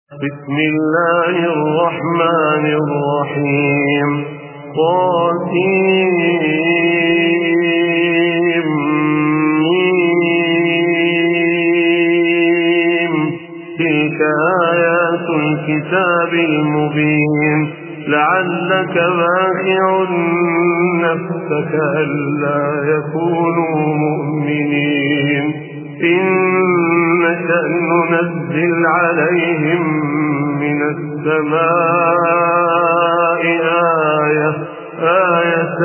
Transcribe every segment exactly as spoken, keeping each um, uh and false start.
بسم الله الرحمن الرحيم. قاسم تلك آيات الكتاب المبين لعلك باخع نفسك ألا يكونوا مؤمنين إن نشأ ننزل عليهم من السماء آية آية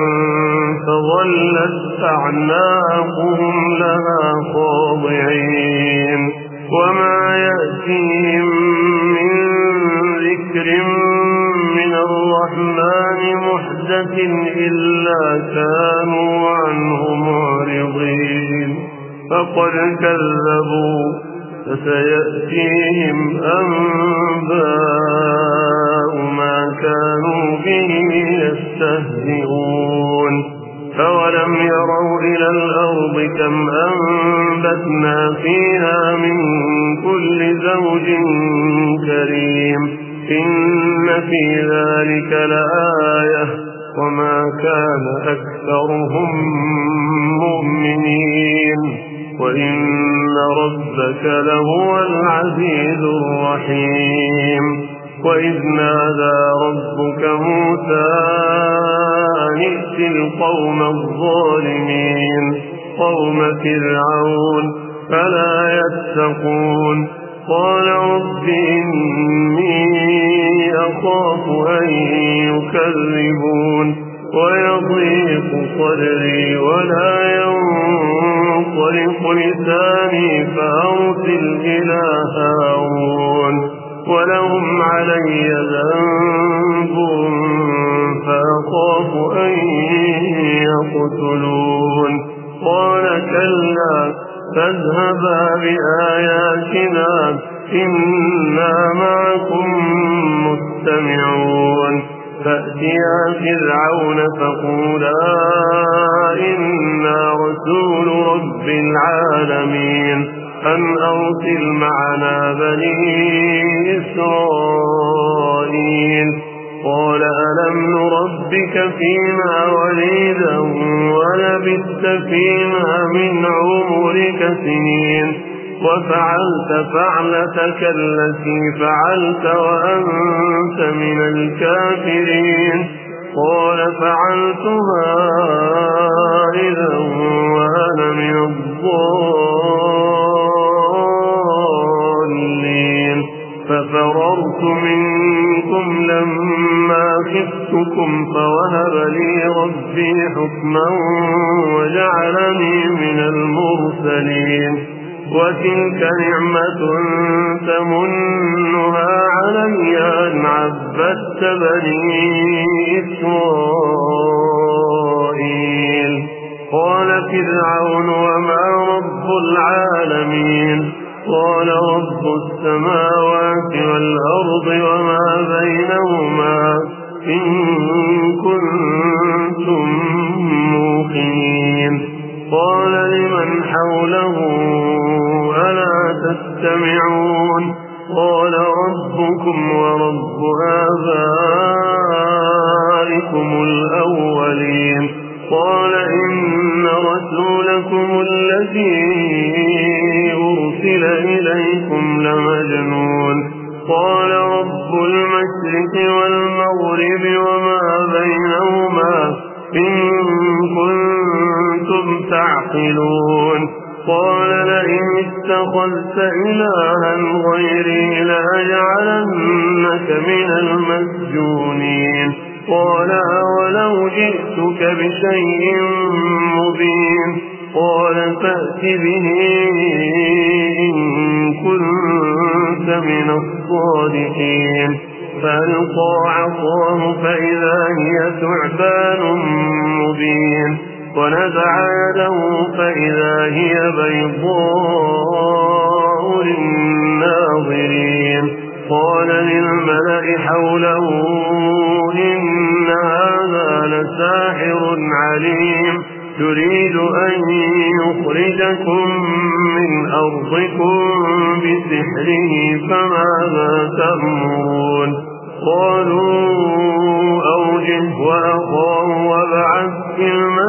فظلت أعناقهم لها خاضعين وما يأتيهم من ذكر من الرحمن محدث إلا كانوا عنه معرضين فقد كذبوا فسيأتيهم أنباء ما كانوا به يستهزئون أولم يروا إلى الأرض كم أنبتنا فيها من كل زوج كريم إن في ذلك لآية وما كان أكثرهم مؤمنين وإن ربك لهو العزيز الرحيم. وإذ نادى ربك موسى أن ائت القوم الظالمين قوم فرعون فلا يتقون قال رب إني أخاف أن يكذبون ويضيق صدري ولا ينطلق لساني فأرسل إلى هارون ولهم علي ذنب فأخاف أن يقتلون قال كلا فاذهبا بآياتنا إنا معكم مستمعون فأتيا فرعون فقولا إنا رسول رب العالمين أن أرسل معنا بني إسرائيل قال ألم نربك فينا وليدا ولبثت فينا من عمرك سنين وفعلت فعلتك التي فعلت وأنت من الكافرين قال فعلتها إذا وأنا من الضالين ففررت منكم لما خفتكم فوهب لي ربي حكما وجعلني من المرسلين وتلك نعمة تمنها علي أن عبدت بني إسرائيل قال فرعون وما رب العالمين قال رب السماوات والأرض وما بينهما إن كنتم موقنين قال لمن حوله ألا تستمعون قال ربكم ورب آبائكم الأولين قال إن رسولكم الذي أرسل إليكم لمجنون قال رب المشرق والمغرب وما بينهما إن كنتم تعقلون قال لئن اتخذت إلها غيري لأجعلنك من المسجونين قال أولو جئتك بشيء مبين قال فأت به إن كنت من الصادقين فألقى عصاه فإذا هي ثعبان مبين ونزع يده فإذا هي بيضاء للناظرين قال للملأ حوله إن هذا لساحر عليم يريد أن يخرجكم من أرضكم بسحره فماذا تأمرون قالوا أوجه وأخاه وابعث في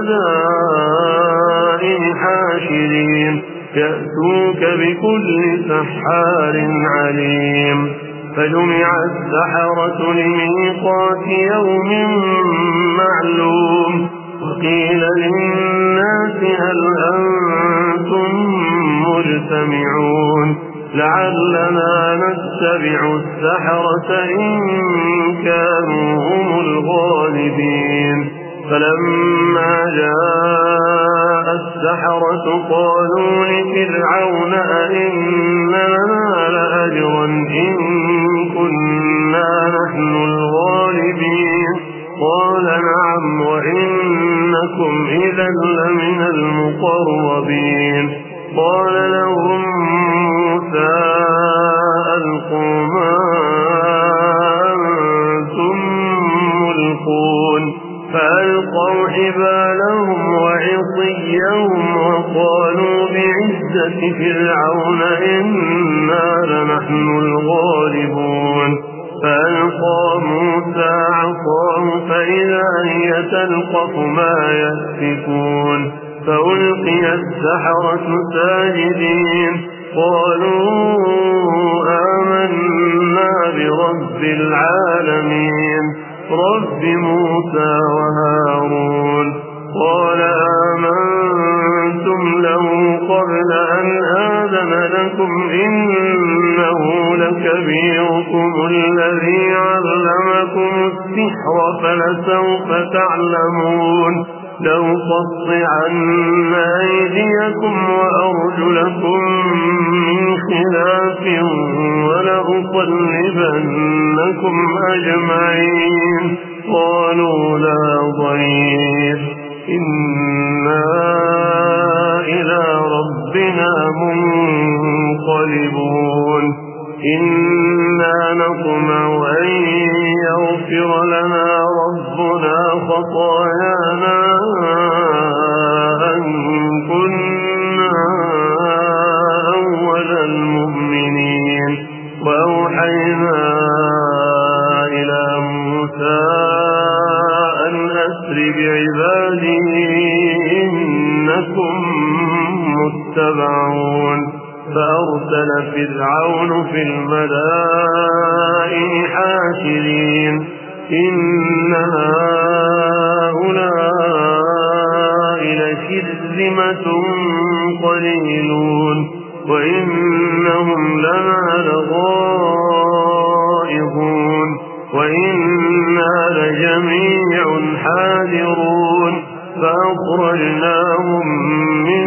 المدائن حاشرين يأتوك بكل سحار عليم فجمع السحرة لميقات يوم معلوم وقيل للناس هل أنتم مجتمعون لعلنا نتبع السحرة إن كانوا هم الغالبين فلما جاء السحرة قالوا لفرعون أئن لنا لأجرا إن كنا نحن الغالبين قال نعم وإنكم إذا لمن المقربين قال لهم موسى ألقوا ما أنتم ملقون فألقوا حبالهم وعصيهم وقالوا بعزة فرعون إنا لنحن الغالبون فألقى موسى عصاه فإذا هي تلقف ما يأفكون فألقي السحرة ساجدين قالوا آمنا برب العالمين رب موسى وهارون قال آمنتم له قبل أن آذن لكم إنه لكبيركم الذي علمكم السحر فلسوف تعلمون لأقطعن أيديكم وأرجلكم من خلاف ولأصلبنكم أجمعين قالوا لا ضير إنا إلى ربنا منقلبون إنا نطمع أن يغفر لنا ربنا خطايانا أن كنا أول المؤمنين وأوحينا إلى موسى أن أسر بعبادي إنكم متبعون فأرسل فرعون في المدائن حاشرين إن هؤلاء لشرذمة قليلون وإنهم لنا لغائظون وإنا لجميع حاذرون فأخرجناهم من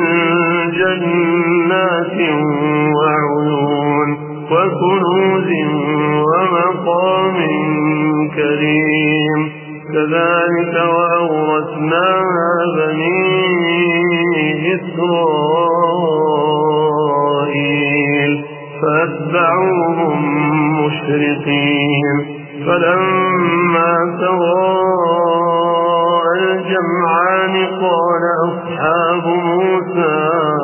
جنات وعيون وكنوز ومقام كريم كذلك وأورثناها بني إسرائيل فأتبعوهم مشرقين فلما تراءى الجمعان قال أصحاب موسى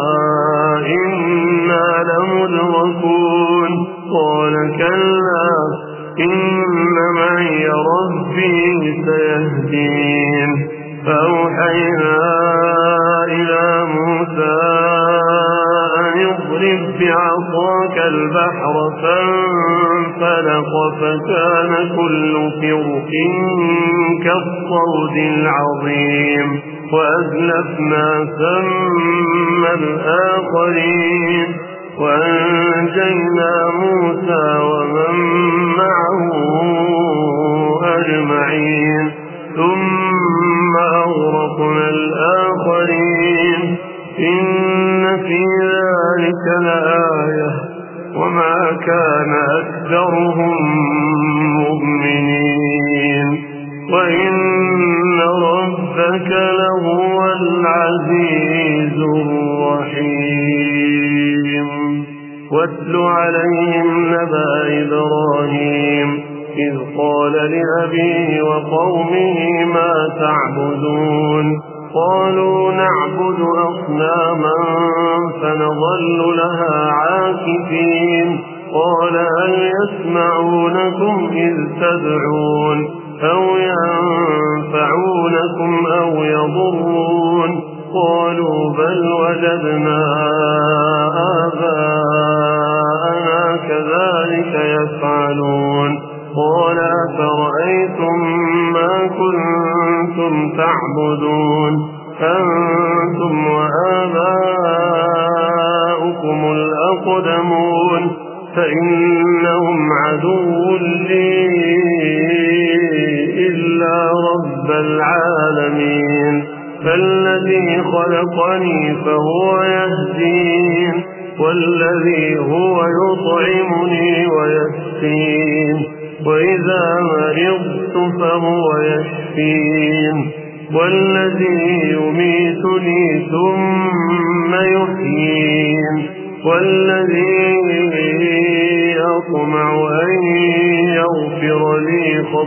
إنا لمدركون قال كلا إن معي ربي سيهدين فأوحينا إلى موسى أن اضرب بعصاك البحر فانفلق فكان كل فرق كالصود العظيم وأزلفنا ثم الآخرين وأنجينا موسى ومن معه أجمعين ثم أغرقنا الآخرين إن في ذلك لآية وما كان أكثرهم مؤمنين وإن ربك لهو العزيز الرحيم واتل عليهم نبأ إبراهيم إذ قال لأبيه وقومه ما تعبدون قالوا نعبد أصناما فنظل لها عاكفين قال هل يسمعونكم إذ تدعون أو ينفعونكم أو يضرون قالوا بل وجدنا آباءنا كذلك يفعلون قال أفرأيتم ما كنتم تعبدون أنتم وآباؤكم الأقدمون فإنهم عدو لي إلا رب العالمين فالذي خلقني فهو يهدين والذي هو يطعمني ويسقين وإذا مرضت فهو يشفين والذي يميتني ثم يحيين والذي أطمع أن يغفر لي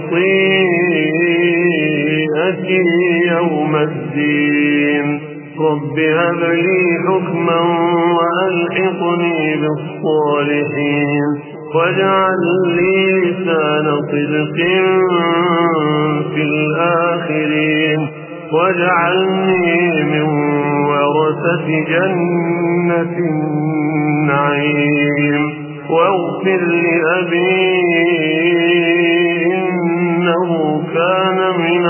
خطيئتي يوم الدين رب هب لي حكما وألحقني بالصالحين واجعل لي لسان صدق في الآخرين واجعلني من ورثة جنة النعيم واغفر لأبي إنه كان من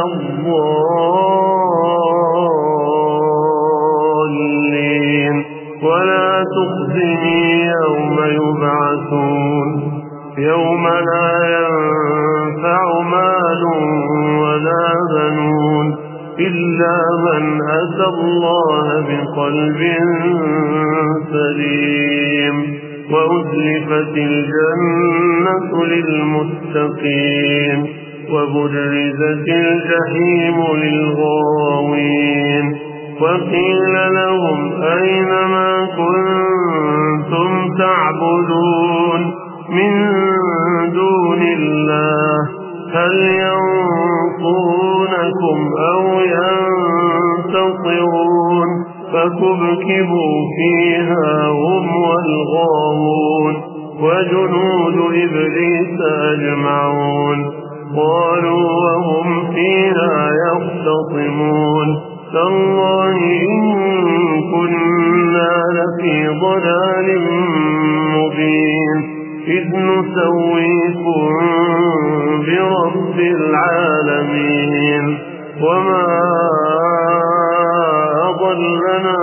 الضالين ولا تخزني يوم يبعثون يوم لا ينفع مال ولا بنون إلا من أتى الله بقلب سليم وأزلفت الجنة للمتقين وبرزت الجحيم للغاوين وقيل لهم أين ما كنتم تعبدون من دون الله هل ينصرونكم أو ينتصرون فكبكبوا فيها هم والغاوون وجنود إبليس أجمعون قالوا وهم فيها يختصمون تالله إن كنا لفي ضلال مبين إذ نسويكم برب العالمين وما أضلنا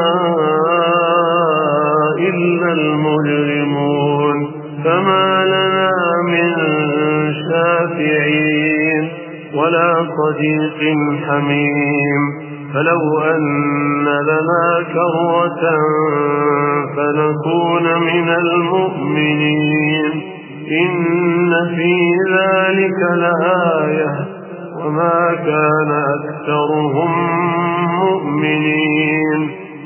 إلا المجرمون فما لنا من شافعين ولا صديق حميم فلو أن لنا كرة فنكون من المؤمنين إن في ذلك لآية وما كان أكثرهم مؤمنين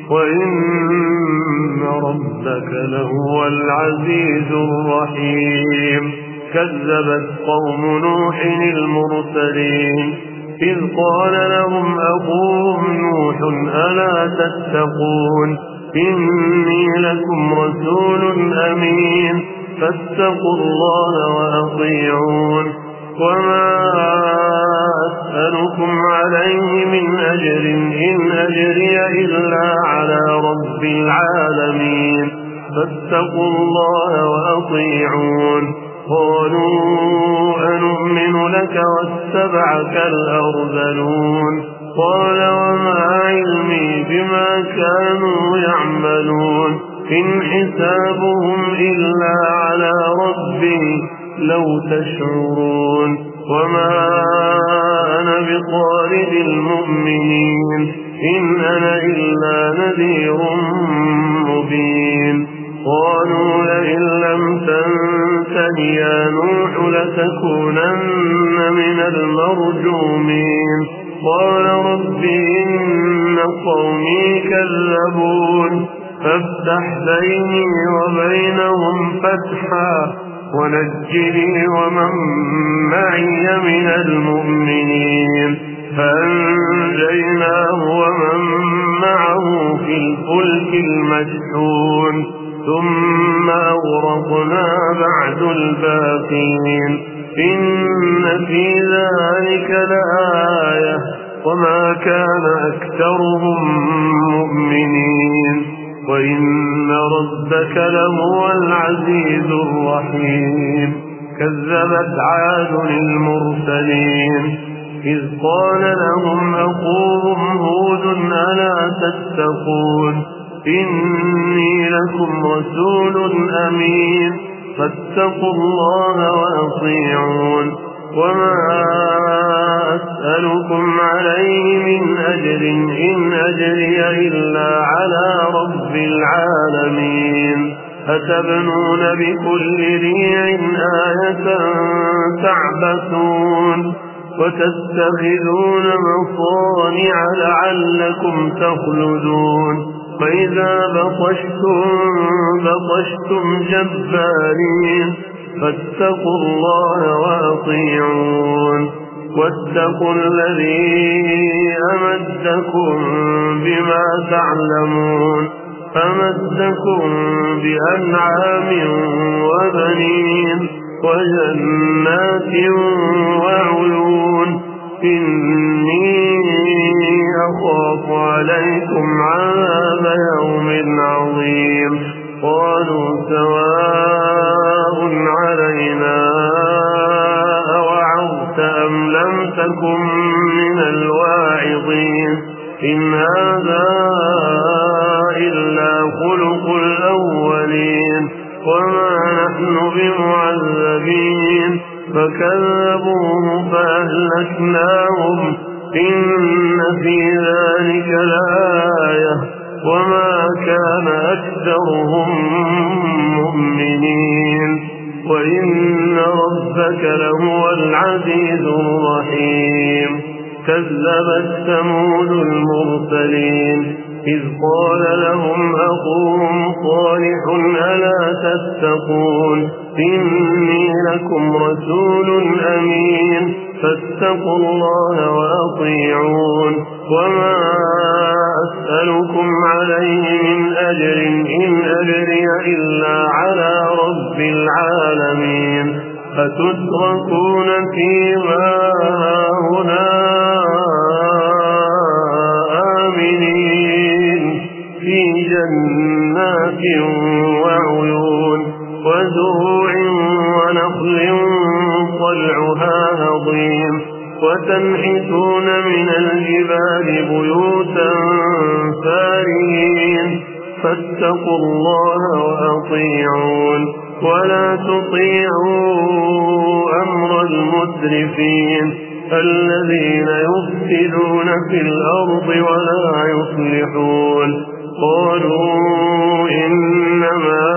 وإن ربك لهو العزيز الرحيم كذبت قوم نوح المرسلين إذ قال لهم أخوهم نوح ألا تتقون إني لكم رسول أمين فاتقوا الله وأطيعون وما أسألكم عليه من أجر إن أجري إلا على رب العالمين فاتقوا الله وأطيعون قالوا أنؤمن لك واتبعك الأرذلون قال وما علمي بما كانوا يعملون إن حسابهم إلا على ربي لو تشعرون وما أنا بطارد المؤمنين إن أنا إلا نذير مبين قالوا لئن لم تنته يا نوح لتكونن من المرجومين قال رب إن قومي كذبون فافتح بيني وبينهم فتحا ونجني ومن معي من المؤمنين فأنجيناه ومن مشحون ثم أغرقنا بعد الباقين إن في ذلك لآية وما كان أكثرهم مؤمنين وإن ربك لهو العزيز الرحيم كذبت عاد المرسلين إذ قال لهم أخوهم هود ألا تتقون إني لكم رسول أمين فاتقوا الله وأطيعون وما أسألكم عليه من أجر إن أجري إلا على رب العالمين أتبنون بكل ريع آية تعبثون وتتخذون مصانع لعلكم تخلدون فإذا بطشتم بطشتم جبارين فاتقوا الله وأطيعون واتقوا الذي أمدكم بما تعلمون أمدكم بأنعام وبنين وجنات وعيون إني أخاف عليكم عذاب يوم عظيم قالوا سواء علينا أوعظت أم لم تكن من الواعظين إن هذا إلا خلق الأولين وما نحن بمعذبين فكذبوه فأهلكناهم إن في ذلك لآية وما كان أكثرهم مؤمنين وإن ربك لهو العزيز الرحيم كذبت ثمود المرسلين إذ قال لهم أخوهم صالح ألا تتقون إني لكم رسول أمين فاتقوا الله وأطيعون وما أسألكم عليه من أجر إن أجري إلا على رب العالمين فتتركون فيما هنا آمنين في جنات وعيون وزروع ونخل طلعها هضيم وتنحتون من الجبال بيوتا فارهين فاتقوا الله وأطيعون ولا تطيعوا أمر المسرفين الذين يفسدون في الأرض ولا يصلحون قالوا إنما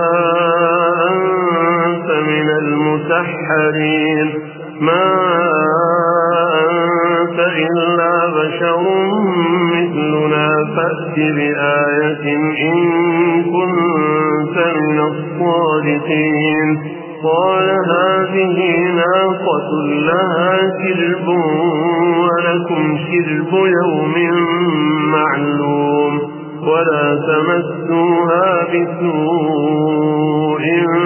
أنت من المسحرين ما أنت إلا بشر مثلنا فأت بآية إن كنت من الصادقين قال هذه ناقة لها شرب ولكم شرب يوم معلوم ولا تمسوها بسوء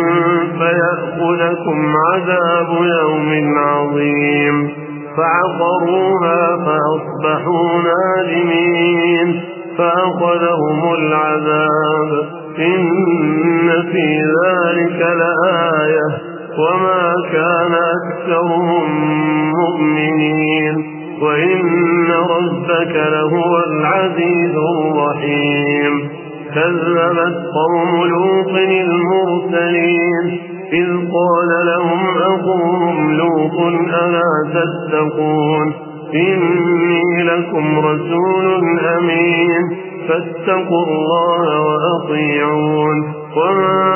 فيأخذكم عذاب يوم عظيم فعقروها فأصبحوا نادمين فأخذهم العذاب إن في ذلك لآية وما كان أكثرهم مؤمنين وإن ربك لهو العزيز الرحيم كذبت قوم لوط المرسلين إذ قال لهم أخوهم لوط ألا تتقون إني لكم رسول أمين فاتقوا الله وأطيعون وما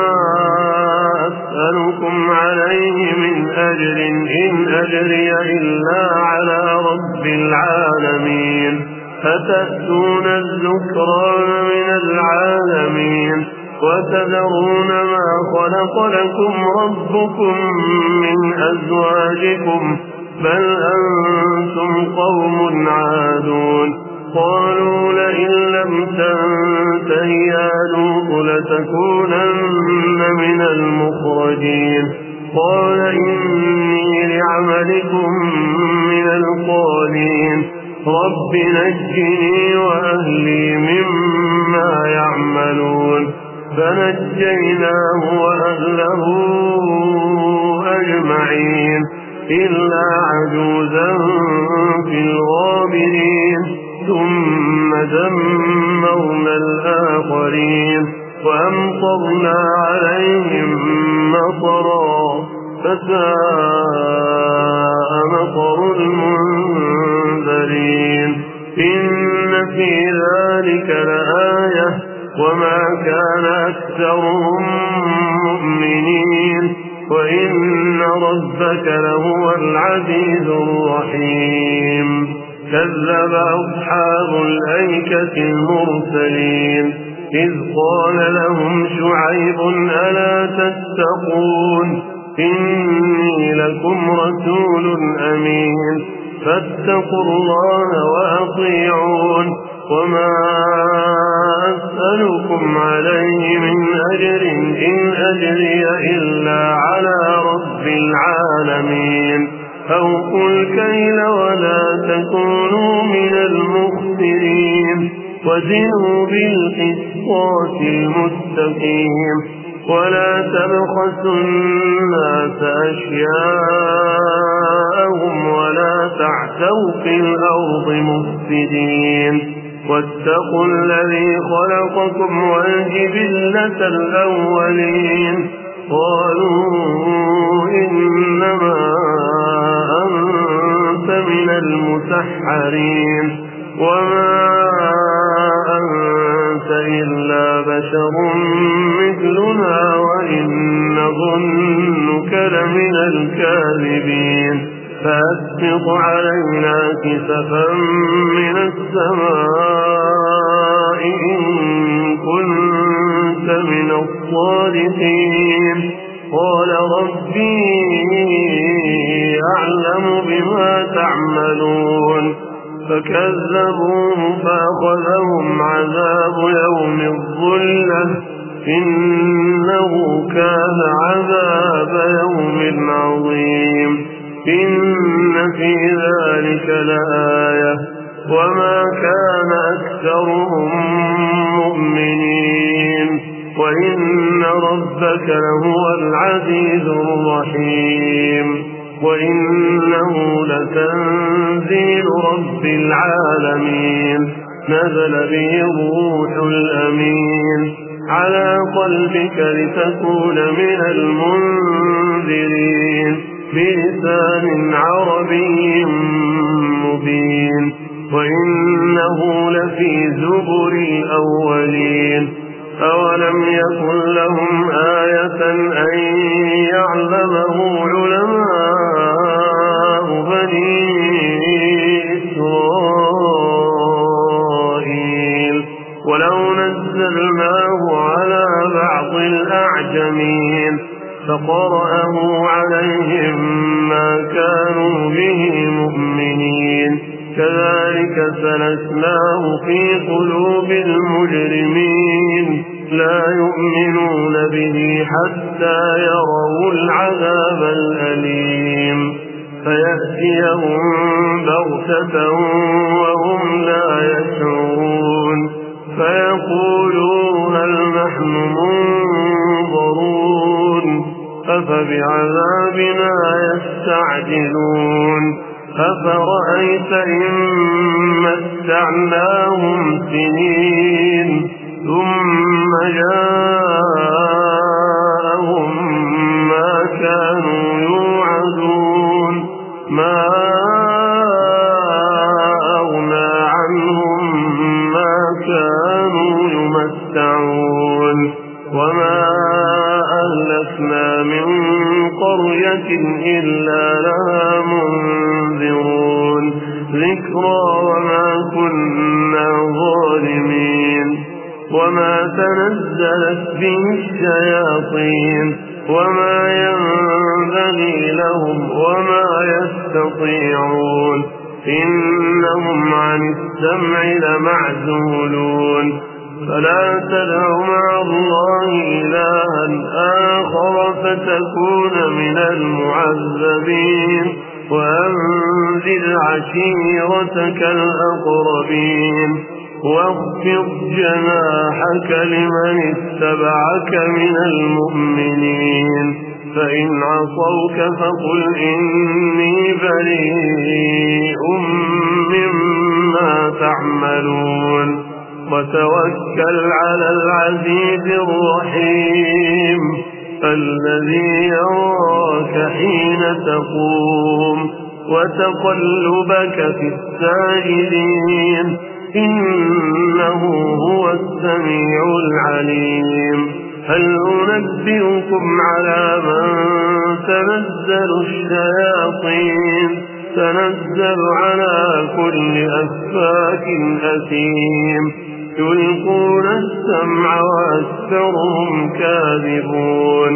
أسألكم عليه من أجر إن أجري إلا على رب العالمين أتأتون الذكران من العالمين وتذرون ما خلق لكم ربكم من أزواجكم بل أنتم قوم عادون قالوا لئن لم لم تنته يا لوط لتكونن من المخرجين قال إني لعملكم من القالين رب نجني وأهلي مما يعملون فنجيناه وأهله أجمعين إلا عجوزا في الغابرين ثم دمرنا الآخرين وأمطرنا عليهم مطرا فساء مطر المنذرين إن في ذلك لآية وما كان أكثرهم مؤمنين وإن ربك لهو العزيز الرحيم كذب أصحاب الأيكة المرسلين إذ قال لهم شعيب ألا تتقون إني لكم رسول أمين فاتقوا الله وأطيعون وما أسألكم عليه من أجر إن أجري إلا على رب العالمين أوفوا الكيل ولا تكونوا من المخسرين وزنوا بالقسطاس المستقيم ولا تبخسوا الناس أشياءهم ولا تعثوا في الأرض مفسدين واتقوا الذي خلقكم والجبلة الأولين قالوا إنما أنت من المسحرين وما أنت إلا بشر مثلنا وإن نظنك لمن الكاذبين فأسقط علينا كسفا من السماء إن كنت من الصادقين قال ربي أعلم بما تعملون فكذبوه فأخذهم عذاب يوم الظلة إنه كان عذاب يوم عظيم إن في ذلك لآية وما كان أكثرهم مؤمنين وإن ربك لهو العزيز الرحيم وإنه لتنزيل رب العالمين نزل به الروح الأمين على قلبك لتكون من المنذرين بلسان عربي مبين وإنه لفي زبر الأولين أولم يكن لهم آية أن يعلمه علماء بني إسرائيل ولو نزلناه على بعض الأعجمين فقرأه عليهم ما كانوا به مؤمنين كذلك سلكناه في قلوب المجرمين لا يؤمنون به حتى يروا العذاب الأليم فيأتيهم بغتة وهم لا يشعرون فيقولوا هل نحن منظرون أفبعذابنا يستعجلون أفرأيت إن متعناهم سنين ثم جاءهم ما كانوا يوعدون ما أغنى عنهم ما كانوا يمتعون وما أهلكنا من قرية إلا لها منذرون ذكرى وما كنا ظالمين وما تنزلت به الشياطين وما ينبغي لهم وما يستطيعون إنهم عن السمع لمعزولون فلا تدع مع الله إلها آخر فتكون من المعذبين وأنذر عشيرتك الأقربين واخفض جناحك لمن اتبعك من المؤمنين فإن عصوك فقل إني بريء مما تعملون وتوكل على العزيز الرحيم الذي يراك حين تقوم وتقلبك في الساجدين إنه هو السميع العليم هل أنبئكم على من تنزل الشياطين تنزل على كل أفاك أثيم يلقون السمع وأكثرهم كاذبون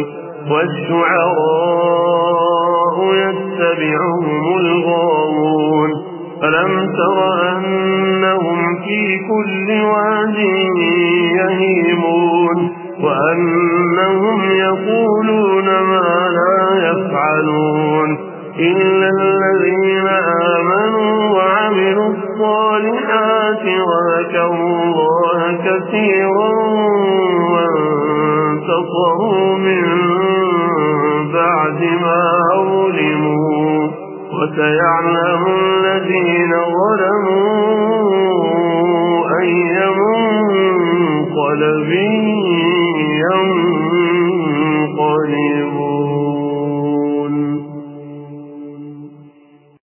والشعراء يتبعهم الغاوون ألم تر أنهم في كل واد يهيمون وأنهم يقولون ما لا يفعلون إلا الذين آمنوا وعملوا الصالحات وذكروا الله كثيرا وانتصروا من بعد ما ظلموا وسيعلم الذين ظلموا أي منقلب